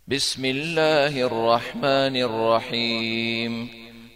بسم الله الرحمن الرحيم.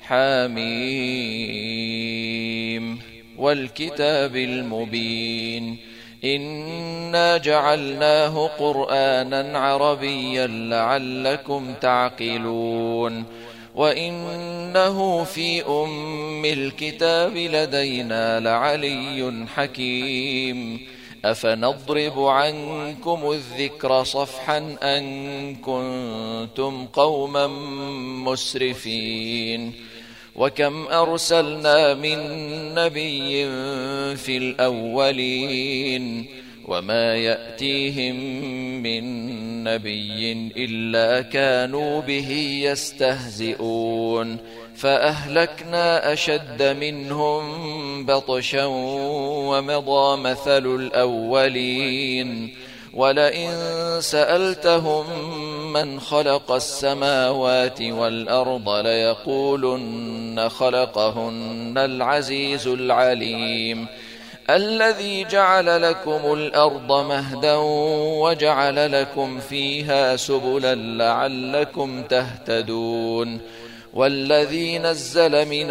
حميم والكتاب المبين. إنا جعلناه قرآنا عربيا لعلكم تعقلون. وإنه في أم الكتاب لدينا لعلي حكيم. أفنضرب عنكم الذكر صفحا أن كنتم قوما مسرفين. وكم أرسلنا من نبي في الأولين وما يأتيهم من نبي إلا كانوا به يستهزئون. فأهلكنا أشد منهم بطشا ومضى مثل الأولين. ولئن سألتهم من خلق السماوات والأرض ليقولن خلقهن العزيز العليم. الذي جعل لكم الأرض مهدا وجعل لكم فيها سبلا لعلكم تهتدون. والذي نزل من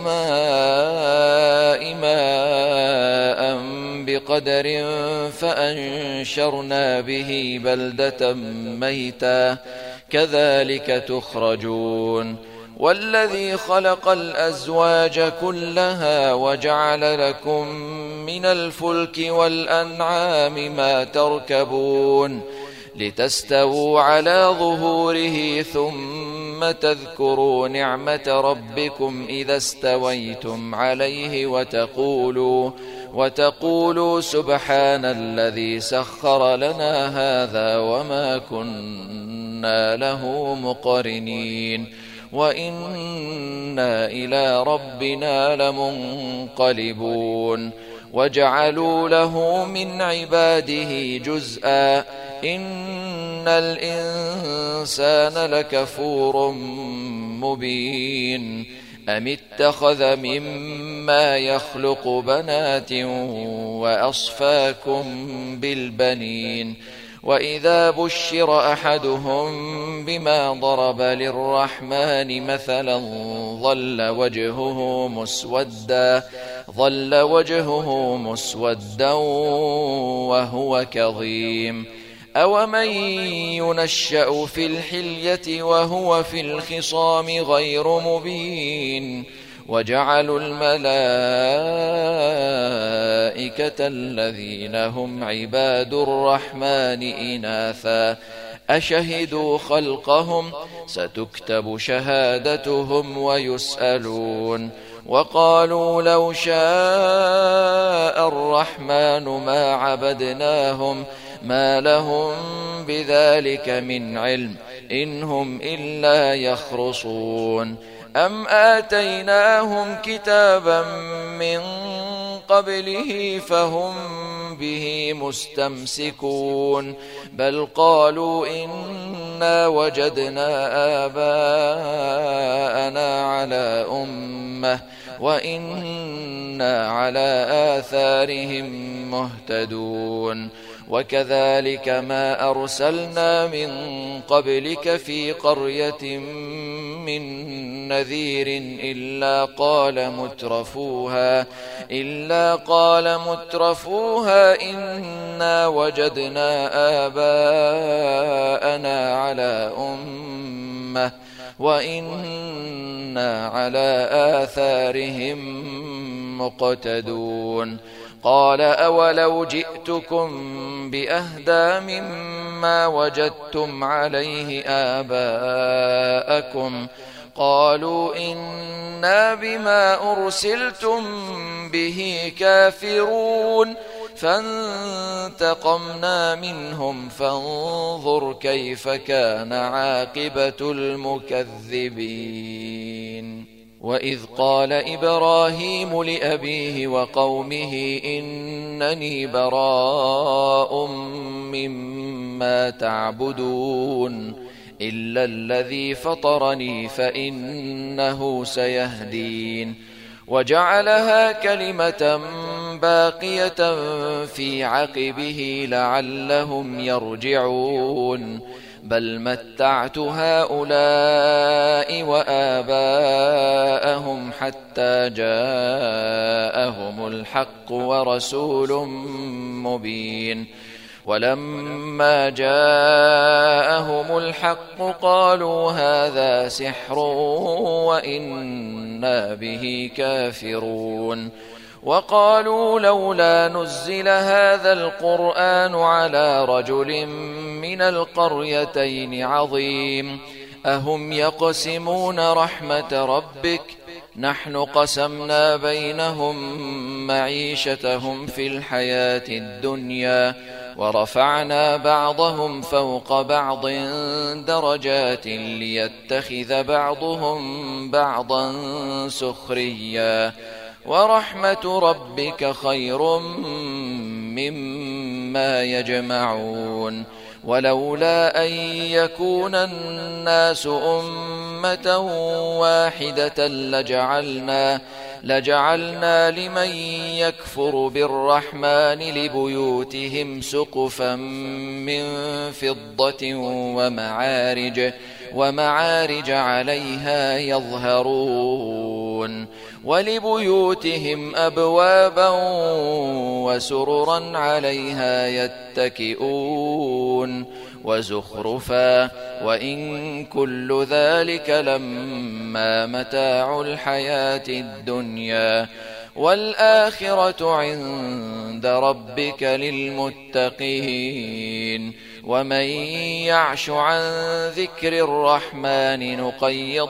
السماء ماء بقدر فأنشرنا به بلدة ميتا كذلك تخرجون. والذي خلق الأزواج كلها وجعل لكم من الفلك والأنعام ما تركبون لتستووا على ظهوره ثم تذكروا نعمة ربكم إذا استويتم عليه وتقولوا سبحان الذي سخر لنا هذا وما كنا له مقرنين وإنا إلى ربنا لمنقلبون. وجعلوا له من عباده جزءا إن الإنسان لكفور مبين. أم اتخذ مما يخلق بنات وأصفاكم بالبنين. وإذا بشر أحدهم بما ضرب للرحمن مثلا ظل وجهه مسودا وهو كظيم. أومن ينشأ في الحلية وهو في الخصام غير مبين. وجعلوا الملائكة الذين هم عباد الرحمن إناثا أشهدوا خلقهم ستكتب شهادتهم ويسألون. وقالوا لو شاء الرحمن ما عبدناهم ما لهم بذلك من علم إن هم إلا يخرصون. أم آتيناهم كتابا من قبله فهم به مستمسكون. بل قالوا إنا وجدنا آباءنا على أمة وإنا على آثارهم مهتدون. وكذلك ما أرسلنا من قبلك في قرية من نذير إلا قال مترفوها إنا وجدنا آباءنا على أمة وإنا على آثارهم مقتدون. قال أولو جئتكم بأهدى مما وجدتم عليه آباءكم قالوا إنا بما أرسلتم به كافرون. فانتقمنا منهم فانظر كيف كان عاقبة المكذبين. وإذ قال إبراهيم لأبيه وقومه إنني براء مما تعبدون إلا الذي فطرني فإنه سيهدين. وجعلها كلمة باقية في عقبه لعلهم يرجعون. بل متعت هؤلاء وآباءهم حتى جاءهم الحق ورسول مبين ولما جاءهم الحق قالوا هذا سحر وإنا به كافرون وقالوا لولا نزل هذا القرآن على رجل من القريتين عظيم أهم يقسمون رحمة ربك نحن قسمنا بينهم معيشتهم في الحياة الدنيا ورفعنا بعضهم فوق بعض درجات ليتخذ بعضهم بعضا سخريا ورحمة ربك خير مما يجمعون ولولا أن يكون الناس أمة واحدة لجعلنا لمن يكفر بالرحمن لبيوتهم سقفا من فضة ومعارج عليها يظهرون ولبيوتهم أبوابا وسررا عليها يتكئون وزخرفا وإن كل ذلك لما متاع الحياة الدنيا والآخرة عند ربك للمتقين ومن يعش عن ذكر الرحمن نقيض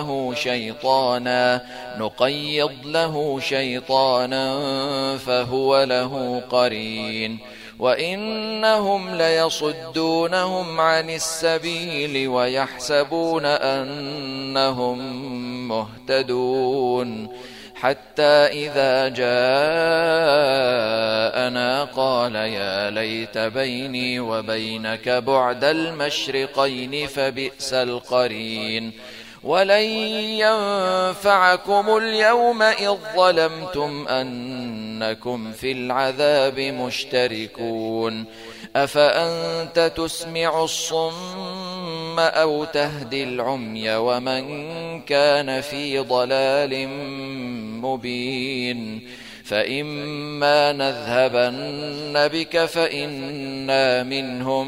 له شيطانا فهو له قرين وإنهم ليصدونهم عن السبيل ويحسبون أنهم مهتدون حتى إذا جاءنا قال يا ليت بيني وبينك بعد المشرقين فبئس القرين ولن ينفعكم اليوم إذ ظلمتم أنكم في العذاب مشتركون أفأنت تسمع الصم أو تهدي العمي ومن كان في ضلال مبين فإما نذهبن بك فإنا منهم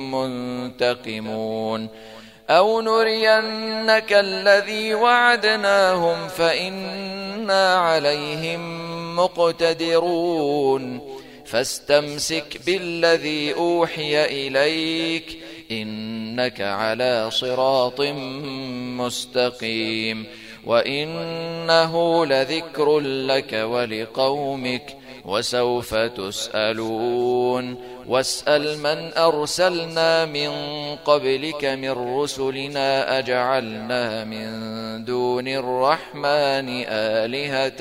منتقمون أو نرينك الذي وعدناهم فإنا عليهم مقتدرون فاستمسك بالذي أوحي إليك إنك على صراط مستقيم وإنه لذكر لك ولقومك وسوف تسألون واسأل من أرسلنا من قبلك من رسلنا أجعلنا من دون الرحمن آلهة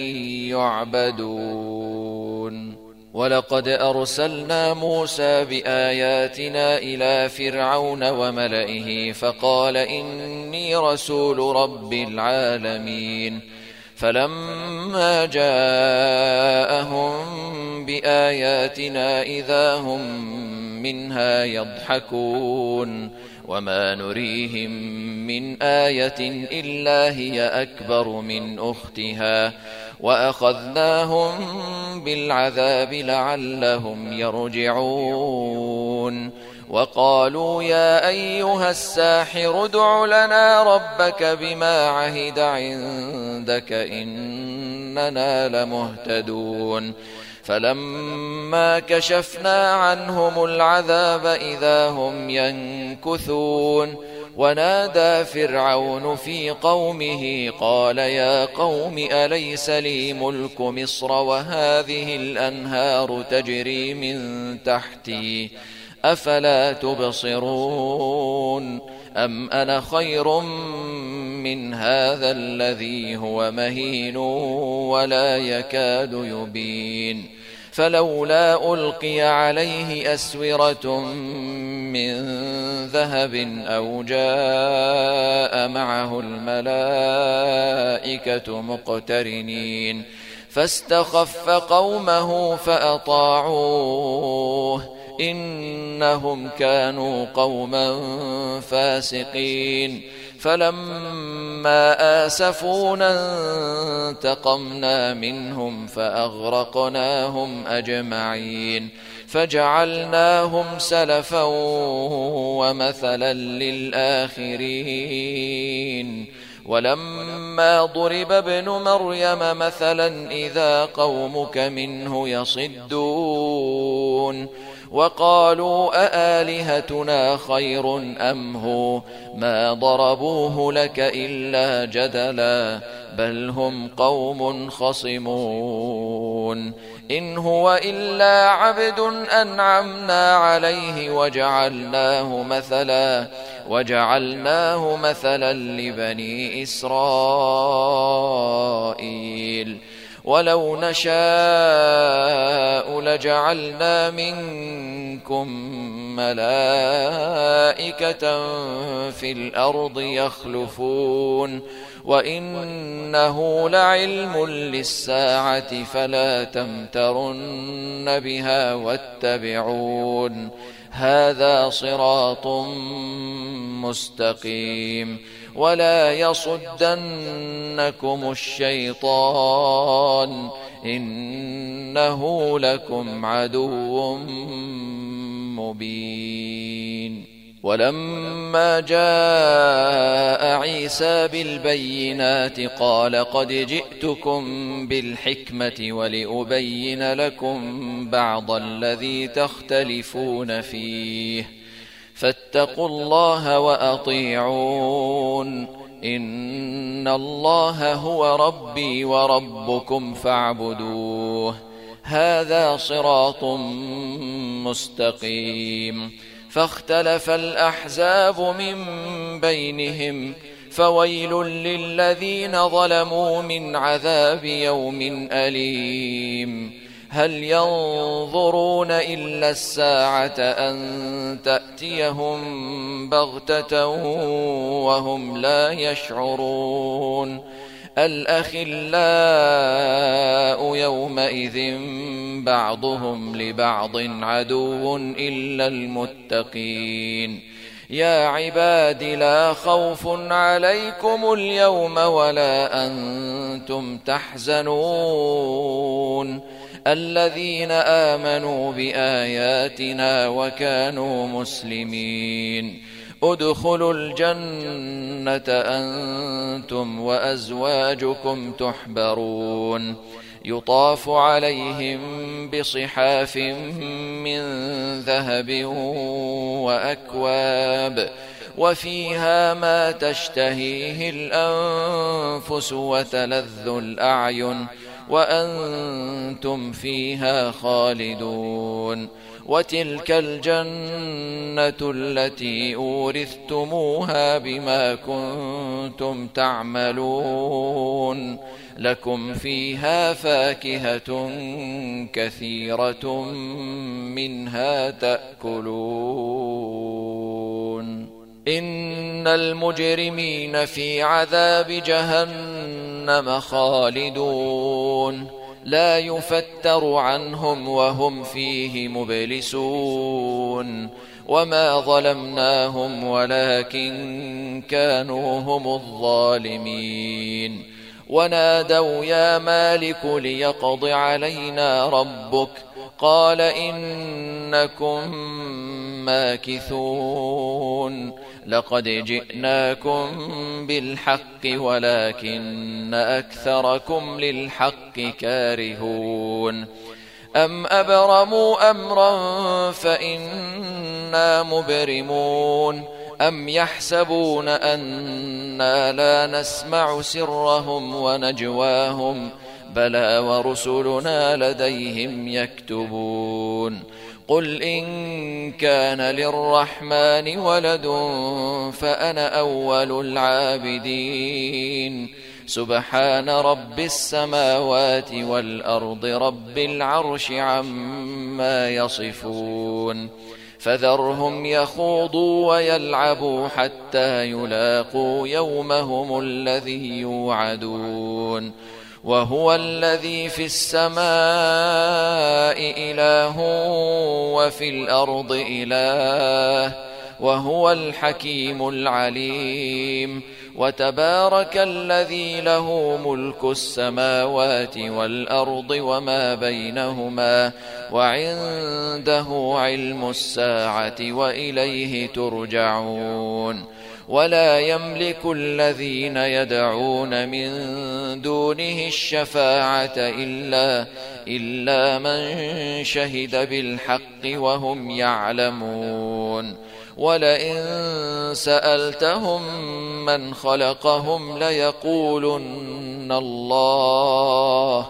يعبدون ولقد أرسلنا موسى بآياتنا إلى فرعون وملئه فقال إني رسول رب العالمين فلما جاءهم بآياتنا إذا هم منها يضحكون وما نريهم من آية إلا هي أكبر من أختها وأخذناهم بالعذاب لعلهم يرجعون وقالوا يا أيها الساحر ادع لنا ربك بما عهد عندك إننا لمهتدون فلما كشفنا عنهم العذاب إذا هم ينكثون ونادى فرعون في قومه قال يا قوم أليس لي ملك مصر وهذه الأنهار تجري من تحتي أفلا تبصرون أم أنا خير من هذا الذي هو مهين ولا يكاد يبين فلولا ألقي عليه أسورة من ذهب أو جاء معه الملائكة مقترنين فاستخف قومه فأطاعوه إنهم كانوا قوما فاسقين فلما آسفونا انتقمنا منهم فأغرقناهم أجمعين فجعلناهم سلفا ومثلا للآخرين ولما ضرب ابن مريم مثلا إذا قومك منه يصدون وقالوا أآلهتنا خير أم هو ما ضربوه لك إلا جدلا بل هم قوم خصمون إن هو إلا عبد أنعمنا عليه وجعلناه مثلا لبني إسرائيل ولو نشاء لجعلنا منكم ملائكة في الأرض يخلفون وإنه لعلم للساعة فلا تمترن بها واتبعون هذا صراط مستقيم ولا يصدنكم الشيطان إنه لكم عدو مبين ولما جاء عيسى بالبينات قال قد جئتكم بالحكمة ولأبين لكم بعض الذي تختلفون فيه فاتقوا الله وأطيعون إن الله هو ربي وربكم فاعبدوه هذا صراط مستقيم فاختلف الأحزاب من بينهم فويل للذين ظلموا من عذاب يوم أليم هل ينظرون إلا الساعة أن تأتيهم بغتة وهم لا يشعرون الأخلاء يومئذ بعضهم لبعض عدو إلا المتقين يا عباد لا خوف عليكم اليوم ولا أنتم تحزنون الذين آمنوا بآياتنا وكانوا مسلمين ادخلوا الجنة أنتم وأزواجكم تحبرون يطاف عليهم بصحاف من ذهب وأكواب وفيها ما تشتهيه الأنفس وتلذ الأعين وأنتم فيها خالدون وتلك الجنة التي أورثتموها بما كنتم تعملون لكم فيها فاكهة كثيرة منها تأكلون إن المجرمين في عذاب جهنم خالدون لا يفتر عنهم وهم فيه مبلسون وما ظلمناهم ولكن كانوا هم الظالمين ونادوا يا مالك ليقض علينا ربك قال إنكم ماكثون لقد جئناكم بالحق ولكن أكثركم للحق كارهون أم أبرموا أمرا فإنا مبرمون أم يحسبون أنا لا نسمع سرهم ونجواهم بلى ورسلنا لديهم يكتبون قل إن كان للرحمن ولد فأنا أول العابدين سبحان رب السماوات والأرض رب العرش عما يصفون فذرهم يخوضوا ويلعبوا حتى يلاقوا يومهم الذي يوعدون وهو الذي في السماء إله وفي الأرض إله وهو الحكيم العليم وتبارك الذي له ملك السماوات والأرض وما بينهما وعنده علم الساعة وإليه ترجعون ولا يملك الذين يدعون من دونه الشفاعة إلا من شهد بالحق وهم يعلمون ولئن سألتهم من خلقهم ليقولن الله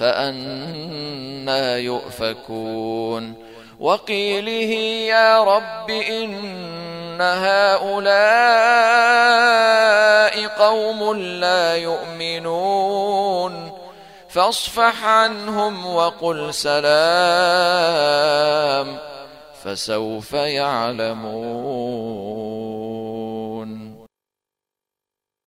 فأنى يؤفكون وقيله يا رب إن هؤلاء قوم لا يؤمنون فاصفح عنهم وقل سلام فسوف يعلمون.